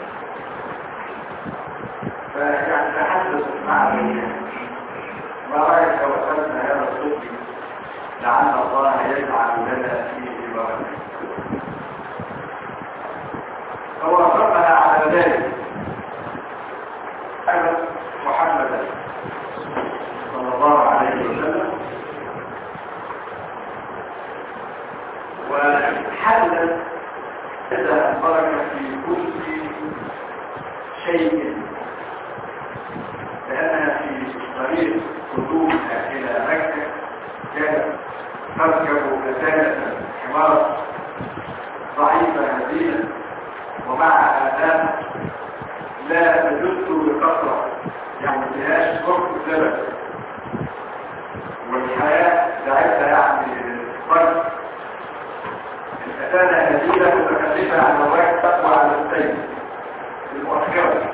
[SPEAKER 2] فيعني تحدث مع بنية ما رأيك وصلنا هذا الصوت لعل الله يجعل لنا فيه بركة فوافقنا على ذلك محمد صلى الله عليه وسلم وحلت هذا البركة في كل شيء لأنها في طريق قدومها إلى مكة كانت تركب كتالة حمار ضعيفة هزيلة ومع آداب لا تجد بكثرة يعني فيهاش فرق زبد والحياة بتاعتها يعني فرق الكتالة هزيلة متكلفة عن الواحد تقوى على السيد المؤخرة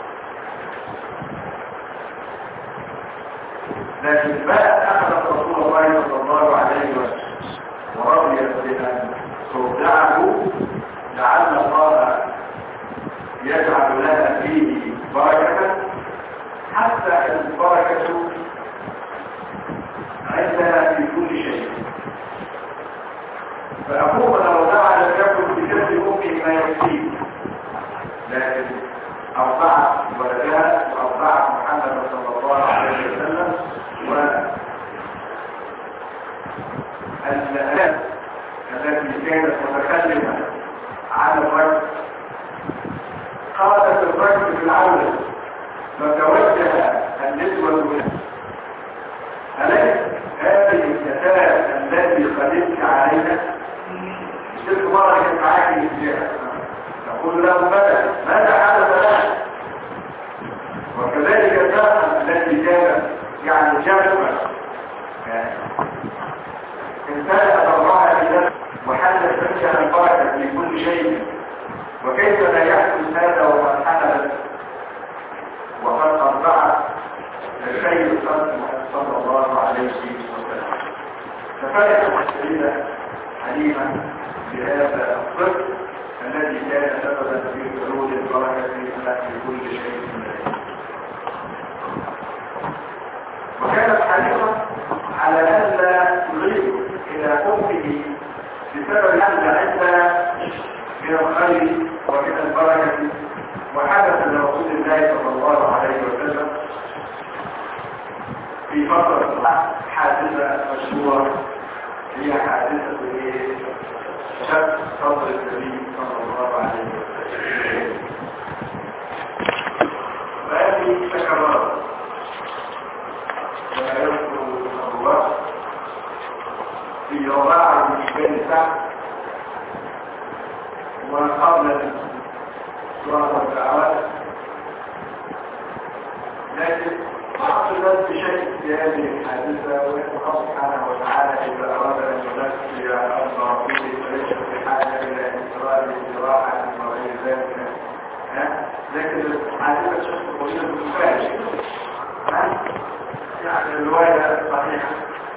[SPEAKER 2] لكن بقى أخذ رسول الله صلى الله عليه وسلم ورضي بأن تودعه لعل الله يجعل لها فيه بركة حتى البركة عندنا في كل شيء فأقوم لو دعا لم يكن بجد أمه ما يكفيه لكن أرضعت ولدها وأرضعت محمد صلى الله عليه وسلم والآيات التي كانت متكلمة عن الرجل قالت الرجل في العودة فتوجه النسوة منه أليس هذه الكتاب التي قدمت عليها تلك مرة كانت معاك الإسجاء تقول له ماذا ماذا حدث لها وكذلك الزمن التي كانت يعني جاهزة امتلأت الله بذلك وحدث فيها البركة في كل شيء وكيف لا يحدث هذا وقد حدث وقد أرضعت الخير صلى الله عليه وسلم ففرحت السيدة حليمة بهذا الطفل الذي كان سببا في خلود البركة في كل شيء وكانت حليمة على أن لا تغيب إلى أمه بسبب أن عندها من الخير ومن البركة وحدث لرسول الله صلى الله عليه وسلم في فترة حادثة مشهورة هي حادثة ايه؟ شك صدر النبي صلى الله عليه وسلم. وهذه تكررت ولا يذكر الله في رضاعة بن سعد وقبل سورة الدعوات، لكن بعض الناس بشكل في هذه الحادثة والله سبحانه وتعالى إذا أراد أن يمثل أرض رسوله فليس في حاجة إلى إسرار استراحة وغير ذلك. لكن الحادثة شخص طويل مفاجئ، يعني الرواية صحيحة.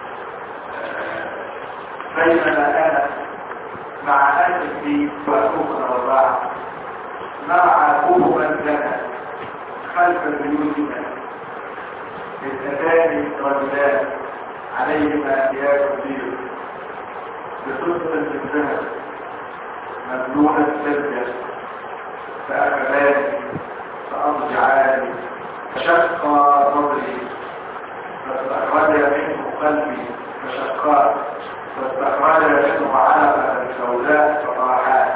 [SPEAKER 2] بينما أنا مع أنفي وأخوك الرضاعة مع أخوه لنا خلف بيوتنا اثنتان رجلان عليهما ثياب بيض بصدر من ذهب مملوءة سلجة فأكلان فأضجعان فشق صدري فاستخرج منه قلبي فشقات فاستخرج منه علقة سوداء فطرحات.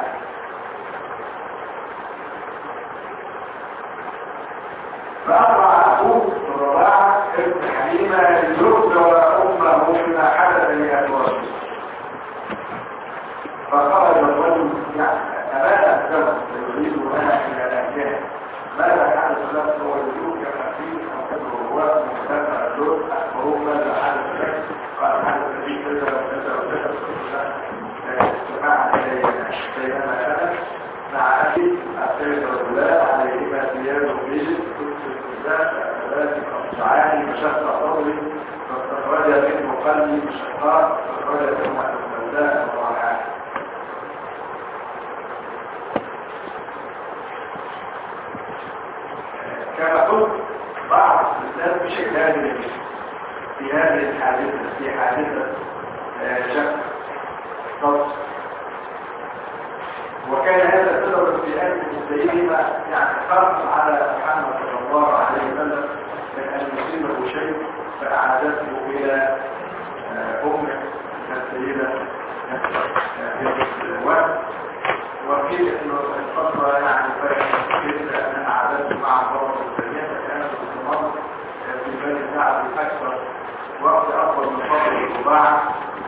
[SPEAKER 2] فأطلع أخوه الرضاعة ابن حليمة ليخبر أمه بما حدث لأخوته، فخرج الرجل يعني أمام الزمن يريد لها إلى الأهداف ماذا حدث لك هو الوجود كخفيف أو كبر الرواق مختلفة اللون أخبروه ماذا حدث لك قال حدث لي كذا وكذا وكذا سمعت بينما أنا مع أبي أبتلت الرجلان عليهما ثياب بيض فعاني مشقة صدري فاستخرج منه قلبي مشقات فاستخرج منه السوداء والرعاة. كما قلت بعض الناس بشكل هذه في هذه الحادثة في حادثة شق صدر، وكان هذا سبب في أن سيدنا يعني خاف على محمد صلى الله عليه وسلم من أن يصيبه شيء فأعادته إلى أمه السيدة الوقت، وقيل أنه الفترة يعني فكرت أن أنا عادته مع فرصة السيدة كانت الصمام في بني سعد أكثر وقت أفضل من فترة الرباعة.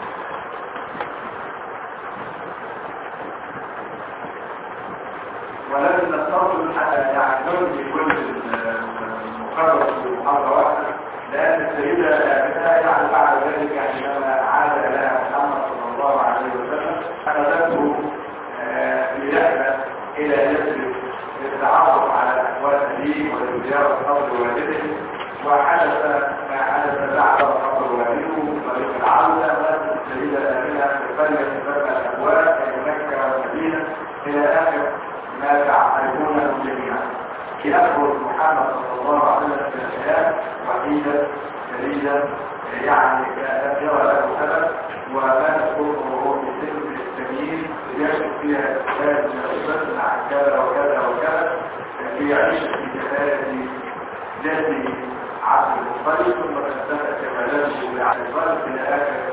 [SPEAKER 2] ولكن نستطيع حتى يعتمد كل المقرر في محاضرة واحدة، لأن السيدة بتاعي يعني بعد ذلك عندما عاد إلى محمد صلى الله عليه وسلم أخذته ليأتي إلى يثرب للتعرف على أحوال أبيه ولزيارة قبر والده، وحدث ما حدث بعد قبر والده طريق العودة ماتت السيدة آمنة بقرية تبقى الأبواب بين مكة والمدينة إلى آخر ما تعلمونه جميعا. يأخذ محمد صلى الله عليه وسلم في الحياة وحيدة جديدة يعني لا يرى له سبب، وما نقوله وهو في سن التمييز يشك فيها الإسلام من الأسلام عن كذا وكذا وكذا ليعيش في كفاية ذاته عبد المطلب، ثم تنتهى كمالاته بعد الفرق إلى آخر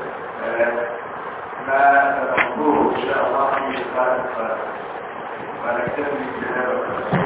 [SPEAKER 2] ما سنقوله إن شاء الله في الفرق. ونكتفي بهذا.